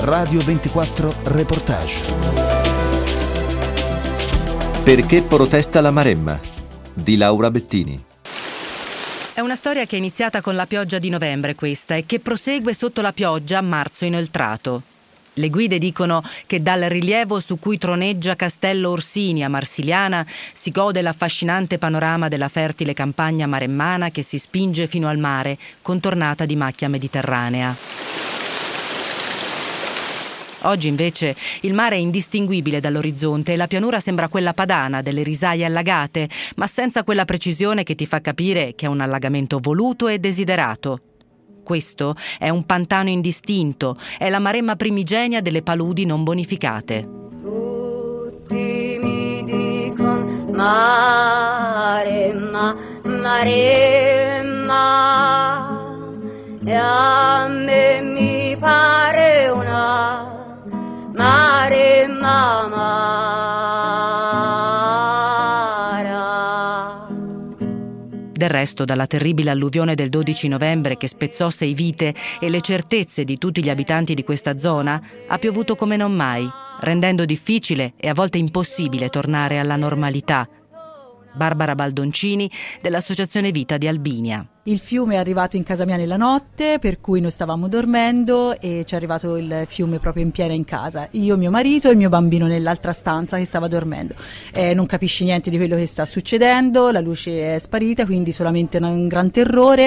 Radio 24 Reportage. Perché protesta la Maremma? Di Laura Bettini. È una storia che è iniziata con la pioggia di novembre questa e che prosegue sotto la pioggia a marzo inoltrato. Le guide dicono che dal rilievo su cui troneggia Castello Orsini a Marsigliana si gode l'affascinante panorama della fertile campagna maremmana che si spinge fino al mare, contornata di macchia mediterranea. Oggi invece il mare è indistinguibile dall'orizzonte e la pianura sembra quella padana delle risaie allagate, ma senza quella precisione che ti fa capire che è un allagamento voluto e desiderato. Questo è un pantano indistinto, è la Maremma primigenia delle paludi non bonificate. Tutti mi dicono Maremma, Maremma, e a me mi pare una Maremma amara. Del resto, dalla terribile alluvione del 12 novembre che spezzò 6 vite e le certezze di tutti gli abitanti di questa zona, ha piovuto come non mai, rendendo difficile e a volte impossibile tornare alla normalità. Barbara Baldoncini, dell'Associazione Vita di Albinia. Il fiume è arrivato in casa mia nella notte, per cui noi stavamo dormendo e ci è arrivato il fiume proprio in piena in casa. Io, mio marito e il mio bambino nell'altra stanza che stava dormendo. Non capisci niente di quello che sta succedendo, la luce è sparita, quindi solamente un gran terrore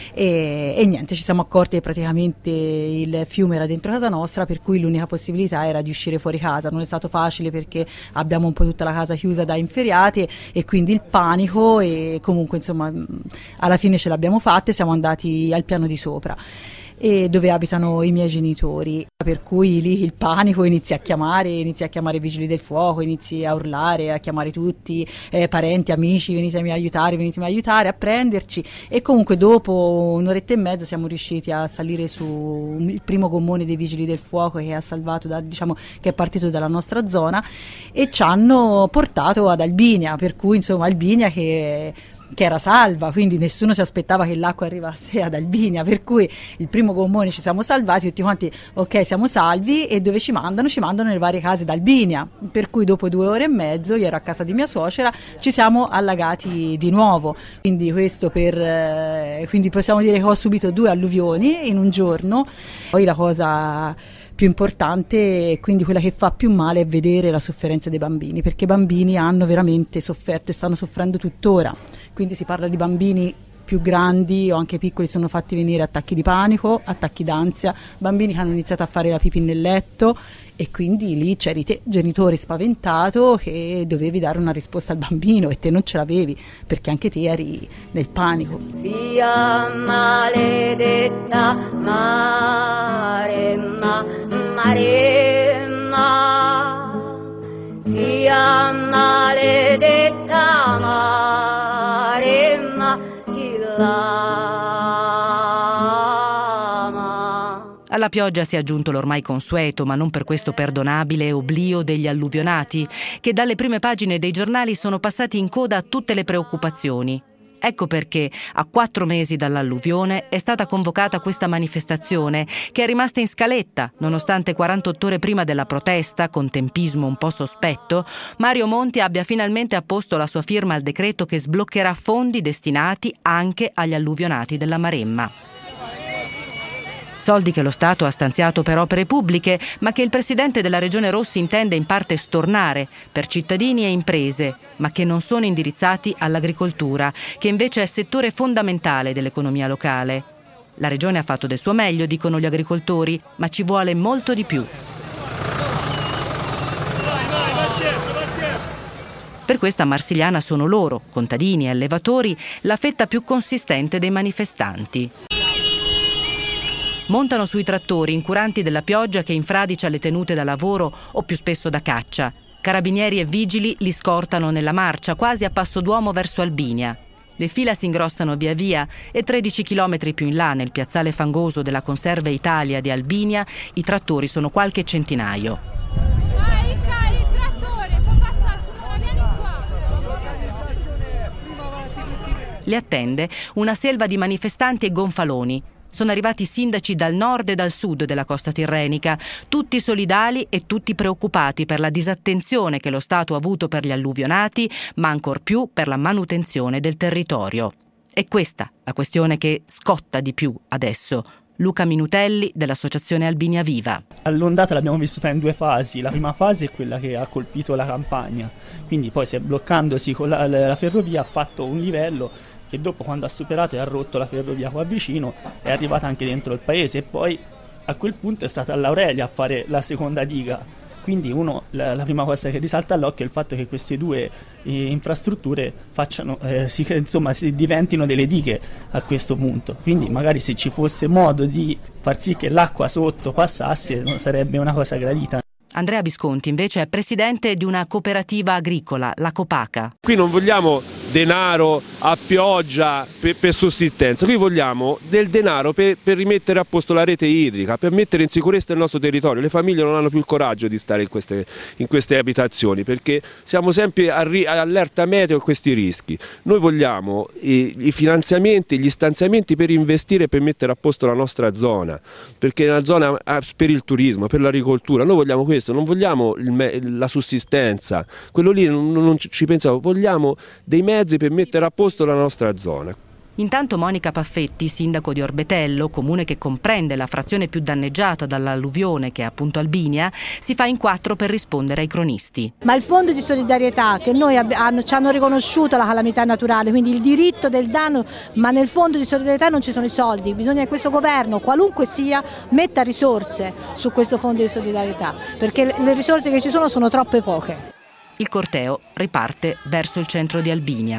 e niente, ci siamo accorti che praticamente il fiume era dentro casa nostra, per cui l'unica possibilità era di uscire fuori casa. Non è stato facile perché abbiamo un po' tutta la casa chiusa da inferriate e quindi il panico, e comunque insomma alla fine ce l'abbiamo fatte, siamo andati al piano di sopra e dove abitano i miei genitori, per cui lì il panico, inizi a chiamare i vigili del fuoco, inizi a urlare, a chiamare tutti, parenti, amici, venitemi a aiutare, a prenderci, e comunque dopo un'oretta e mezza siamo riusciti a salire su il primo gommone dei vigili del fuoco che ha salvato, che è partito dalla nostra zona, e ci hanno portato ad Albinia, per cui insomma Albinia che era salva, quindi nessuno si aspettava che l'acqua arrivasse ad Albinia, per cui il primo gommone ci siamo salvati, tutti quanti ok siamo salvi, e dove ci mandano nelle varie case d'Albinia, per cui dopo 2 ore e mezzo, io ero a casa di mia suocera, ci siamo allagati di nuovo, quindi questo quindi possiamo dire che ho subito 2 alluvioni in un giorno. Poi la cosa più importante, e quindi quella che fa più male, è vedere la sofferenza dei bambini, perché i bambini hanno veramente sofferto e stanno soffrendo tuttora. Quindi si parla di bambini più grandi o anche piccoli, sono fatti venire attacchi di panico, attacchi d'ansia, bambini che hanno iniziato a fare la pipì nel letto, e quindi lì c'eri te, genitore spaventato, che dovevi dare una risposta al bambino e te non ce l'avevi perché anche te eri nel panico. Sia maledetta Maremma, Maremma, sia maledetta Maremma, chi l'ama. Alla pioggia si è aggiunto l'ormai consueto, ma non per questo perdonabile, oblio degli alluvionati, che dalle prime pagine dei giornali sono passati in coda a tutte le preoccupazioni. Ecco perché, a 4 mesi dall'alluvione, è stata convocata questa manifestazione, che è rimasta in scaletta, nonostante 48 ore prima della protesta, con tempismo un po' sospetto, Mario Monti abbia finalmente apposto la sua firma al decreto che sbloccherà fondi destinati anche agli alluvionati della Maremma. Soldi che lo Stato ha stanziato per opere pubbliche, ma che il presidente della Regione Rossi intende in parte stornare per cittadini e imprese, ma che non sono indirizzati all'agricoltura, che invece è settore fondamentale dell'economia locale. La Regione ha fatto del suo meglio, dicono gli agricoltori, ma ci vuole molto di più. Per questa a Marsigliana sono loro, contadini e allevatori, la fetta più consistente dei manifestanti. Montano sui trattori incuranti della pioggia che infradicia le tenute da lavoro o più spesso da caccia. Carabinieri e vigili li scortano nella marcia, quasi a passo d'uomo verso Albinia. Le fila si ingrossano via via e 13 chilometri più in là, nel piazzale fangoso della Conserve Italia di Albinia, i trattori sono qualche centinaio. Le attende una selva di manifestanti e gonfaloni. sono arrivati sindaci dal nord e dal sud della costa tirrenica, tutti solidali e tutti preoccupati per la disattenzione che lo Stato ha avuto per gli alluvionati, ma ancor più per la manutenzione del territorio. È questa la questione che scotta di più adesso. Luca Minutelli dell'Associazione Albinia Viva. L'ondata l'abbiamo vissuta in 2 fasi. La prima fase è quella che ha colpito la Campania, quindi poi bloccandosi con la ferrovia ha fatto un livello che dopo, quando ha superato e ha rotto la ferrovia qua vicino, è arrivata anche dentro il paese, e poi a quel punto è stata l'Aurelia a fare la seconda diga. Quindi la prima cosa che risalta all'occhio è il fatto che queste 2 infrastrutture si diventino delle dighe a questo punto. Quindi magari se ci fosse modo di far sì che l'acqua sotto passasse, non sarebbe una cosa gradita. Andrea Visconti invece è presidente di una cooperativa agricola, la Copaca. Qui non vogliamo denaro a pioggia per sussistenza, qui vogliamo del denaro per rimettere a posto la rete idrica, per mettere in sicurezza il nostro territorio. Le famiglie non hanno più il coraggio di stare in queste abitazioni, perché siamo sempre all'erta meteo a questi rischi. Noi vogliamo i finanziamenti, gli stanziamenti per investire, per mettere a posto la nostra zona, perché è una zona per il turismo, per l'agricoltura. Noi vogliamo questo. Non vogliamo la sussistenza, quello lì non ci pensavo, vogliamo dei mezzi per mettere a posto la nostra zona. Intanto Monica Paffetti, sindaco di Orbetello, comune che comprende la frazione più danneggiata dall'alluvione, che è appunto Albinia, si fa in 4 per rispondere ai cronisti. Ma il fondo di solidarietà che noi ci hanno riconosciuto la calamità naturale, quindi il diritto del danno, ma nel fondo di solidarietà non ci sono i soldi. Bisogna che questo governo, qualunque sia, metta risorse su questo fondo di solidarietà, perché le risorse che ci sono troppe poche. Il corteo riparte verso il centro di Albinia.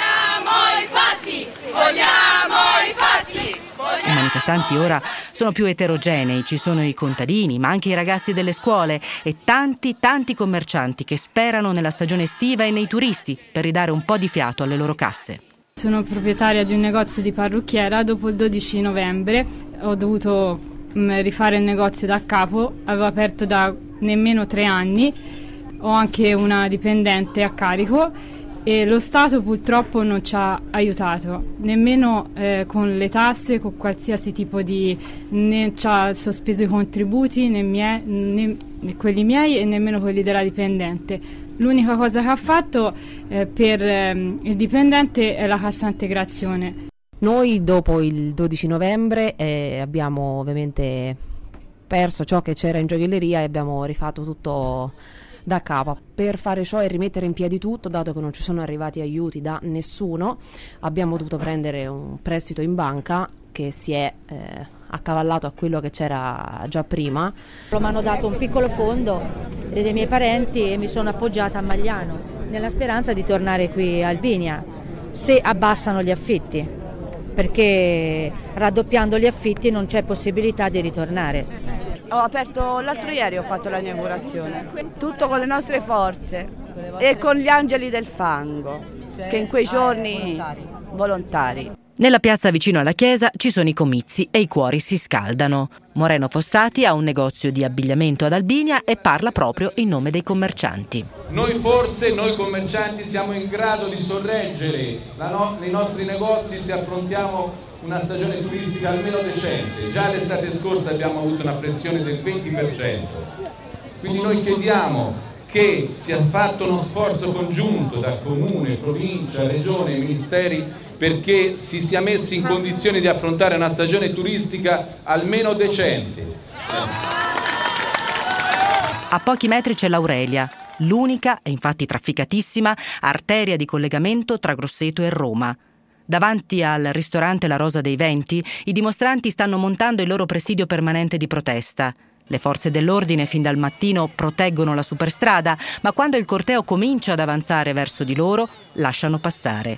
Vogliamo i fatti! I manifestanti ora sono più eterogenei, ci sono i contadini, ma anche i ragazzi delle scuole e tanti commercianti che sperano nella stagione estiva e nei turisti per ridare un po' di fiato alle loro casse. Sono proprietaria di un negozio di parrucchiera. Dopo il 12 novembre ho dovuto rifare il negozio da capo, avevo aperto da nemmeno 3 anni, ho anche una dipendente a carico. E lo Stato purtroppo non ci ha aiutato, nemmeno con le tasse, con qualsiasi tipo né ci ha sospeso i contributi, né quelli miei e nemmeno quelli della dipendente. L'unica cosa che ha fatto per il dipendente è la cassa integrazione. Noi dopo il 12 novembre abbiamo ovviamente perso ciò che c'era in gioielleria e abbiamo rifatto tutto da capo. Per fare ciò e rimettere in piedi tutto, dato che non ci sono arrivati aiuti da nessuno, abbiamo dovuto prendere un prestito in banca che si è accavallato a quello che c'era già prima. Mi hanno dato un piccolo fondo dei miei parenti e mi sono appoggiata a Magliano nella speranza di tornare qui a Albinia se abbassano gli affitti, perché raddoppiando gli affitti non c'è possibilità di ritornare. Ho aperto l'altro ieri, ho fatto la inaugurazione, tutto con le nostre forze e con gli angeli del fango, che in quei giorni volontari. Nella piazza vicino alla chiesa ci sono i comizi e i cuori si scaldano. Moreno Fossati ha un negozio di abbigliamento ad Albinia e parla proprio in nome dei commercianti. Noi commercianti siamo in grado di sorreggere nei nostri negozi se affrontiamo una stagione turistica almeno decente. Già l'estate scorsa abbiamo avuto una flessione del 20%. Quindi noi chiediamo che sia fatto uno sforzo congiunto da comune, provincia, regione e ministeri perché si sia messi in condizione di affrontare una stagione turistica almeno decente. A pochi metri c'è l'Aurelia, l'unica e infatti trafficatissima arteria di collegamento tra Grosseto e Roma. Davanti al ristorante La Rosa dei Venti, i dimostranti stanno montando il loro presidio permanente di protesta. Le forze dell'ordine fin dal mattino proteggono la superstrada, ma quando il corteo comincia ad avanzare verso di loro, lasciano passare.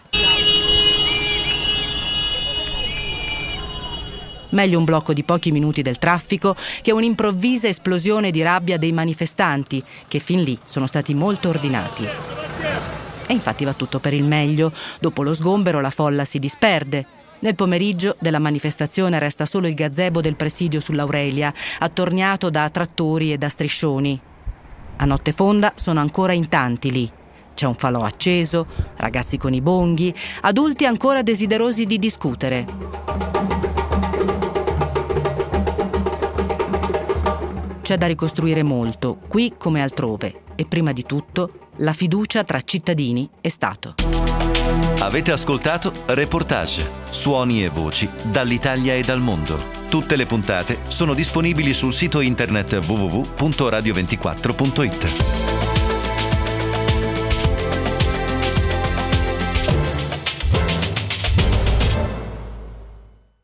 Meglio un blocco di pochi minuti del traffico che un'improvvisa esplosione di rabbia dei manifestanti, che fin lì sono stati molto ordinati. E infatti va tutto per il meglio. Dopo lo sgombero la folla si disperde. Nel pomeriggio della manifestazione resta solo il gazebo del presidio sull'Aurelia, attorniato da trattori e da striscioni. A notte fonda sono ancora in tanti lì. C'è un falò acceso, ragazzi con i bonghi, adulti ancora desiderosi di discutere. c'è da ricostruire molto, qui come altrove, e prima di tutto la fiducia tra cittadini e Stato. Avete ascoltato Reportage, suoni e voci dall'Italia e dal mondo. Tutte le puntate sono disponibili sul sito internet www.radio24.it.